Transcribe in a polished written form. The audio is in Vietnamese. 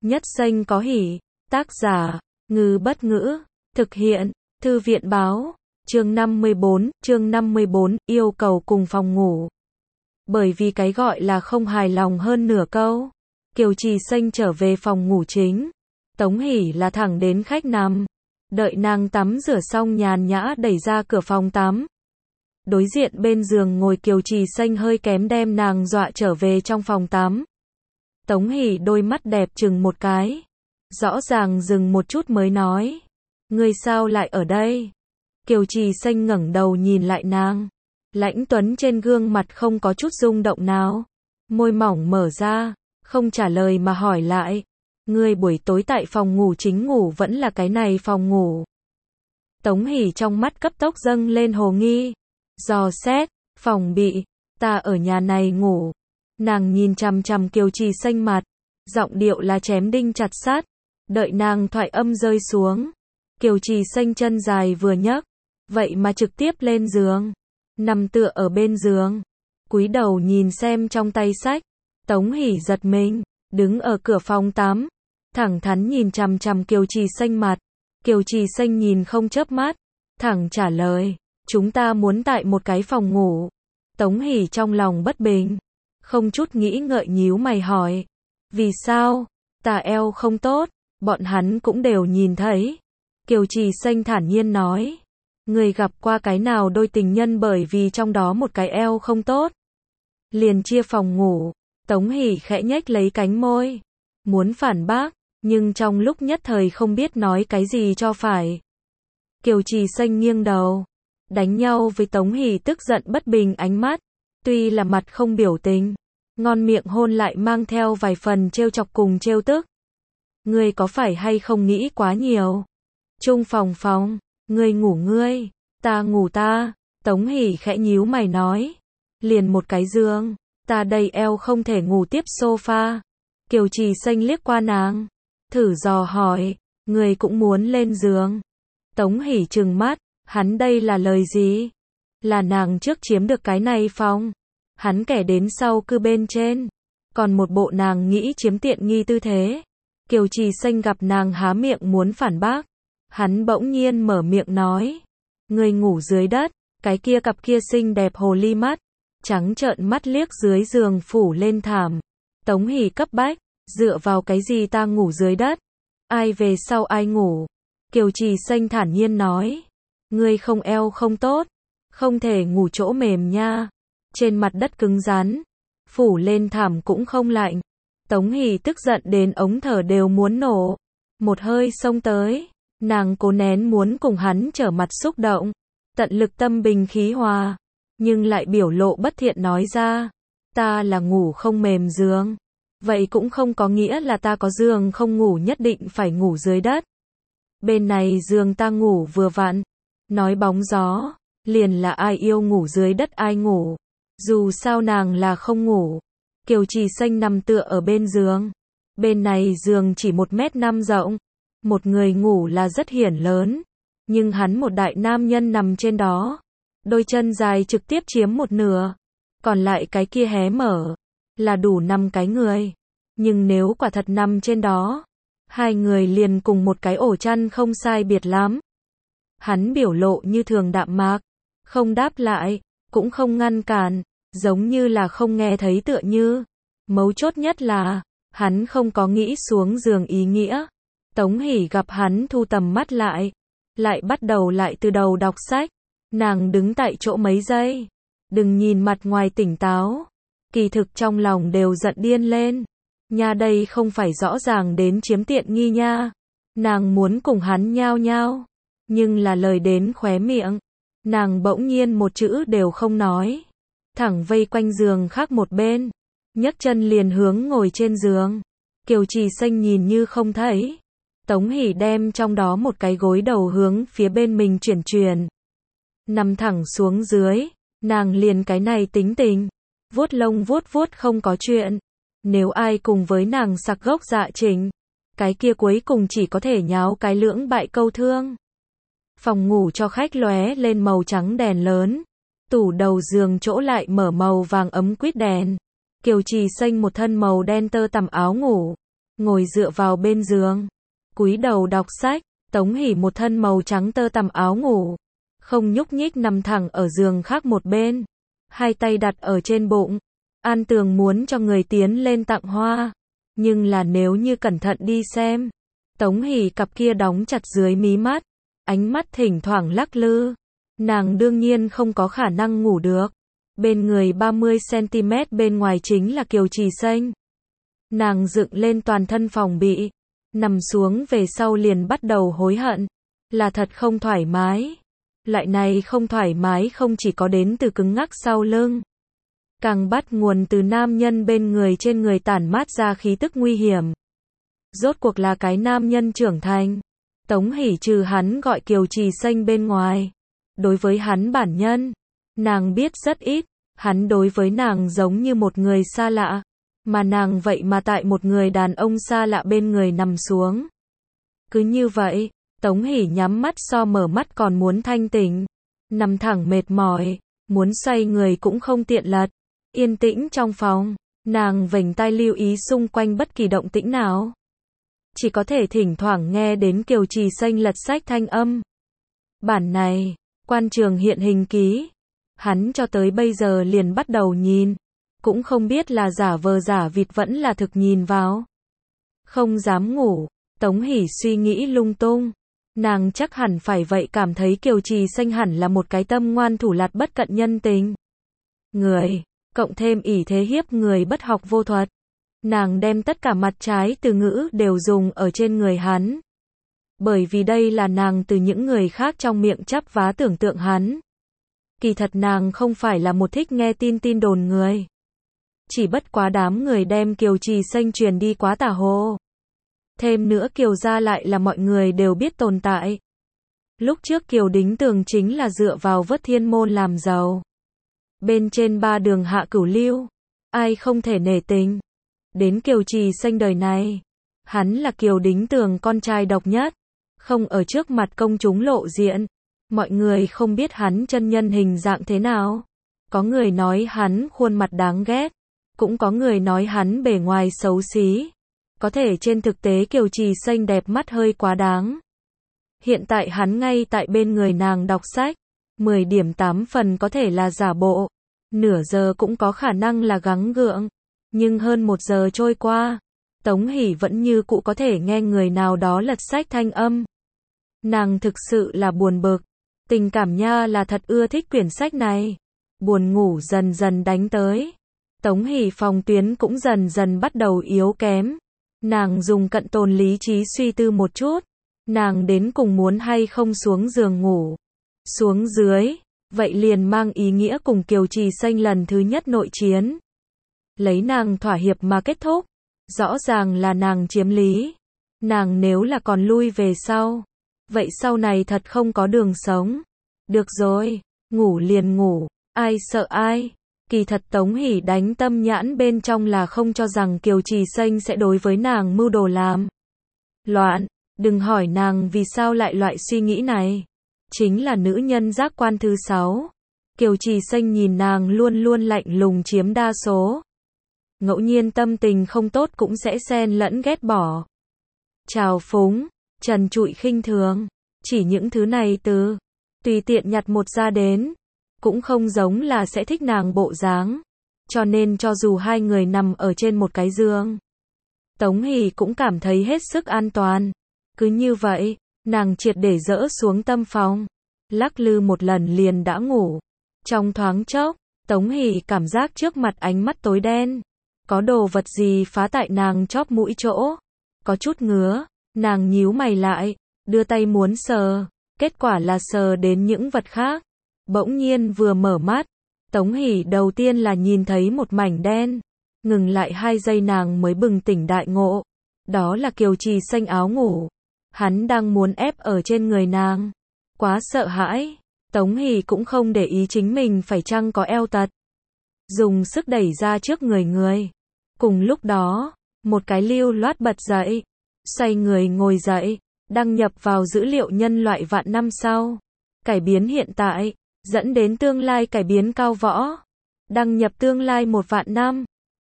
Nhất xanh có hỉ. Tác giả, Ngư Bất Ngữ. Thực hiện, Thư viện báo. Chương 54, yêu cầu cùng phòng ngủ. Bởi vì cái gọi là không hài lòng hơn nửa câu, Kiều Trì Xanh trở về phòng ngủ chính. Tống Hỷ là thẳng đến khách nằm. Đợi nàng tắm rửa xong nhàn nhã đẩy ra cửa phòng tắm. Đối diện bên giường ngồi Kiều Trì Xanh hơi kém đem nàng dọa trở về trong phòng tắm. Tống Hỷ đôi mắt đẹp chừng một cái. Rõ ràng dừng một chút mới nói. Ngươi sao lại ở đây? Kiều Trì Xanh ngẩng đầu nhìn lại nàng. Lãnh tuấn trên gương mặt không có chút rung động nào. Môi mỏng mở ra, không trả lời mà hỏi lại. Ngươi buổi tối tại phòng ngủ chính ngủ vẫn là cái này phòng ngủ? Tống Hỷ trong mắt cấp tốc dâng lên hồ nghi. Dò xét, phòng bị, ta ở nhà này ngủ. Nàng nhìn chằm chằm Kiều Trì Xanh mặt, giọng điệu là chém đinh chặt sắt. Đợi nàng thoại âm rơi xuống, Kiều Trì Xanh chân dài vừa nhấc, vậy mà trực tiếp lên giường, nằm tựa ở bên giường, cúi đầu nhìn xem trong tay sách. Tống Hỷ giật mình, đứng ở cửa phòng tắm, thẳng thắn nhìn chằm chằm Kiều Trì Xanh mặt. Kiều Trì Xanh nhìn không chớp mắt, thẳng trả lời, chúng ta muốn tại một cái phòng ngủ. Tống Hỷ trong lòng bất bình, không chút nghĩ ngợi nhíu mày hỏi, vì sao? Ta eo không tốt, bọn hắn cũng đều nhìn thấy. Kiều Trì Xanh thản nhiên nói, người gặp qua cái nào đôi tình nhân bởi vì trong đó một cái eo không tốt liền chia phòng ngủ? Tống Hỷ khẽ nhếch lấy cánh môi, muốn phản bác, nhưng trong lúc nhất thời không biết nói cái gì cho phải. Kiều Trì Xanh nghiêng đầu, đánh nhau với Tống Hỷ tức giận bất bình ánh mắt, tuy là mặt không biểu tình, ngon miệng hôn lại mang theo vài phần trêu chọc cùng trêu tức. Ngươi có phải hay không nghĩ quá nhiều? Chung phòng, ngươi ngủ ngươi, ta ngủ ta. Tống Hỷ khẽ nhíu mày nói, liền một cái giường, ta đây eo không thể ngủ tiếp sofa. Kiều Trì Xanh liếc qua nàng, thử dò hỏi, ngươi cũng muốn lên giường? Tống Hỷ trừng mắt, hắn đây là lời gì? Là nàng trước chiếm được cái này phòng, hắn kẻ đến sau cư bên trên, còn một bộ nàng nghĩ chiếm tiện nghi tư thế. Kiều Trì Xanh gặp nàng há miệng muốn phản bác, hắn bỗng nhiên mở miệng nói, ngươi ngủ dưới đất. Cái kia cặp kia xinh đẹp hồ ly mắt, trắng trợn mắt liếc dưới giường phủ lên thảm. Tống Hỷ cấp bách, dựa vào cái gì ta ngủ dưới đất? Ai về sau ai ngủ? Kiều Trì Xanh thản nhiên nói, ngươi không eo không tốt, không thể ngủ chỗ mềm nha. Trên mặt đất cứng rắn, phủ lên thảm cũng không lạnh. Tống Hỷ tức giận đến ống thở đều muốn nổ, một hơi xông tới, nàng cố nén muốn cùng hắn trở mặt xúc động, tận lực tâm bình khí hòa, nhưng lại biểu lộ bất thiện nói ra, ta là ngủ không mềm giường, vậy cũng không có nghĩa là ta có giường không ngủ nhất định phải ngủ dưới đất. Bên này giường ta ngủ vừa vặn, nói bóng gió, liền là ai yêu ngủ dưới đất ai ngủ, dù sao nàng là không ngủ. Kiều Trì Xanh nằm tựa ở bên giường, bên này giường chỉ 1m5 rộng, một người ngủ là rất hiển lớn, nhưng hắn một đại nam nhân nằm trên đó, đôi chân dài trực tiếp chiếm một nửa, còn lại cái kia hé mở, là đủ 5 cái người. Nhưng nếu quả thật nằm trên đó, hai người liền cùng một cái ổ chăn không sai biệt lắm. Hắn biểu lộ như thường đạm mạc, không đáp lại, cũng không ngăn cản, giống như là không nghe thấy tựa như. Mấu chốt nhất là, hắn không có nghĩ xuống giường ý nghĩa. Tống Hỷ gặp hắn thu tầm mắt lại bắt đầu lại từ đầu đọc sách. Nàng đứng tại chỗ mấy giây, đừng nhìn mặt ngoài tỉnh táo, kỳ thực trong lòng đều giận điên lên. Nha đây không phải rõ ràng đến chiếm tiện nghi nha. Nàng muốn cùng hắn nhao nhao, nhưng là lời đến khóe miệng, nàng bỗng nhiên một chữ đều không nói, thẳng vây quanh giường khác một bên, nhấc chân liền hướng ngồi trên giường. Kiều Trì Xanh nhìn như không thấy. Tống Hỷ đem trong đó một cái gối đầu hướng phía bên mình chuyển, nằm thẳng xuống dưới, nàng liền cái này tính tình, vuốt lông vuốt không có chuyện. Nếu ai cùng với nàng sặc gốc dạ chỉnh, cái kia cuối cùng chỉ có thể nháo cái lưỡng bại câu thương. Phòng ngủ cho khách lóe lên màu trắng đèn lớn, tủ đầu giường chỗ lại mở màu vàng ấm quýt đèn. Kiều Trì Xanh một thân màu đen tơ tằm áo ngủ, ngồi dựa vào bên giường, cúi đầu đọc sách. Tống Hỷ một thân màu trắng tơ tằm áo ngủ, không nhúc nhích nằm thẳng ở giường khác một bên, hai tay đặt ở trên bụng. An Tường muốn cho người tiến lên tặng hoa, nhưng là nếu như cẩn thận đi xem, Tống Hỷ cặp kia đóng chặt dưới mí mắt, ánh mắt thỉnh thoảng lắc lư, nàng đương nhiên không có khả năng ngủ được. Bên người 30cm bên ngoài chính là Kiều Trì Xanh. Nàng dựng lên toàn thân phòng bị, nằm xuống về sau liền bắt đầu hối hận, là thật không thoải mái. Loại này không thoải mái không chỉ có đến từ cứng ngắc sau lưng, càng bắt nguồn từ nam nhân bên người trên người tản mát ra khí tức nguy hiểm. Rốt cuộc là cái nam nhân trưởng thành. Tống Hỷ trừ hắn gọi Kiều Trì Xanh bên ngoài, đối với hắn bản nhân, nàng biết rất ít. Hắn đối với nàng giống như một người xa lạ, mà nàng vậy mà tại một người đàn ông xa lạ bên người nằm xuống. Cứ như vậy, Tống Hỷ nhắm mắt so mở mắt còn muốn thanh tỉnh, nằm thẳng mệt mỏi, muốn xoay người cũng không tiện lật. Yên tĩnh trong phòng, nàng vểnh tai lưu ý xung quanh bất kỳ động tĩnh nào. Chỉ có thể thỉnh thoảng nghe đến Kiều Trì Xanh lật sách thanh âm. Bản này, quan trường hiện hình ký. Hắn cho tới bây giờ liền bắt đầu nhìn, cũng không biết là giả vờ giả vịt vẫn là thực nhìn vào. Không dám ngủ, Tống Hỷ suy nghĩ lung tung. Nàng chắc hẳn phải vậy cảm thấy Kiều Trì Xanh hẳn là một cái tâm ngoan thủ lạt bất cận nhân tình người, cộng thêm ỷ thế hiếp người bất học vô thuật. Nàng đem tất cả mặt trái từ ngữ đều dùng ở trên người hắn. Bởi vì đây là nàng từ những người khác trong miệng chắp vá tưởng tượng hắn. Kỳ thật nàng không phải là một thích nghe tin đồn người. Chỉ bất quá đám người đem Kiều Trì Xanh truyền đi quá tà hồ. Thêm nữa Kiều gia lại là mọi người đều biết tồn tại. Lúc trước Kiều Đính Tường chính là dựa vào vớt thiên môn làm giàu. Bên trên ba đường hạ cửu lưu, ai không thể nể tình. Đến Kiều Trì Xanh đời này, hắn là Kiều Đính Tường con trai độc nhất, không ở trước mặt công chúng lộ diện. Mọi người không biết hắn chân nhân hình dạng thế nào. Có người nói hắn khuôn mặt đáng ghét, cũng có người nói hắn bề ngoài xấu xí. Có thể trên thực tế Kiều Trì Xanh đẹp mắt hơi quá đáng. Hiện tại hắn ngay tại bên người nàng đọc sách, 10 điểm 8 phần có thể là giả bộ, nửa giờ cũng có khả năng là gắng gượng. Nhưng hơn 1 giờ trôi qua, Tống Hỷ vẫn như cũ có thể nghe người nào đó lật sách thanh âm. Nàng thực sự là buồn bực. Tình cảm nha là thật ưa thích quyển sách này. Buồn ngủ dần dần đánh tới. Tống Hỷ phòng tuyến cũng dần dần bắt đầu yếu kém. Nàng dùng cận tồn lý trí suy tư một chút. Nàng đến cùng muốn hay không xuống giường ngủ. Xuống dưới, vậy liền mang ý nghĩa cùng Kiều Trì Xanh lần thứ nhất nội chiến. Lấy nàng thỏa hiệp mà kết thúc. Rõ ràng là nàng chiếm lý. Nàng nếu là còn lui về sau, vậy sau này thật không có đường sống. Được rồi, ngủ liền ngủ, ai sợ ai. Kỳ thật Tống Hỷ đánh tâm nhãn bên trong là không cho rằng Kiều Trì Xanh sẽ đối với nàng mưu đồ làm loạn. Đừng hỏi nàng vì sao lại loại suy nghĩ này. Chính là nữ nhân giác quan thứ 6. Kiều Trì Xanh nhìn nàng luôn luôn lạnh lùng chiếm đa số. Ngẫu nhiên tâm tình không tốt cũng sẽ xen lẫn ghét bỏ, trào phúng, trần trụi khinh thường. Chỉ những thứ này từ tùy tiện nhặt một ra đến, cũng không giống là sẽ thích nàng bộ dáng. Cho nên cho dù hai người nằm ở trên một cái giường, Tống Hỷ cũng cảm thấy hết sức an toàn. Cứ như vậy, nàng triệt để dỡ xuống tâm phòng, lắc lư một lần liền đã ngủ. Trong thoáng chốc, Tống Hỷ cảm giác trước mặt ánh mắt tối đen. Có đồ vật gì phá tại nàng chóp mũi chỗ. Có chút ngứa, nàng nhíu mày lại, đưa tay muốn sờ. Kết quả là sờ đến những vật khác. Bỗng nhiên vừa mở mắt, Tống Hỷ đầu tiên là nhìn thấy một mảnh đen. Ngừng lại 2 giây nàng mới bừng tỉnh đại ngộ. Đó là Kiều Trì Xanh áo ngủ. Hắn đang muốn ép ở trên người nàng. Quá sợ hãi. Tống Hỷ cũng không để ý chính mình phải chăng có eo tật. Dùng sức đẩy ra trước người. Cùng lúc đó, một cái lưu loát bật dậy. Xoay người ngồi dậy. Đăng nhập vào dữ liệu nhân loại vạn năm sau. Cải biến hiện tại, dẫn đến tương lai cải biến cao võ. Đăng nhập tương lai 1 vạn năm.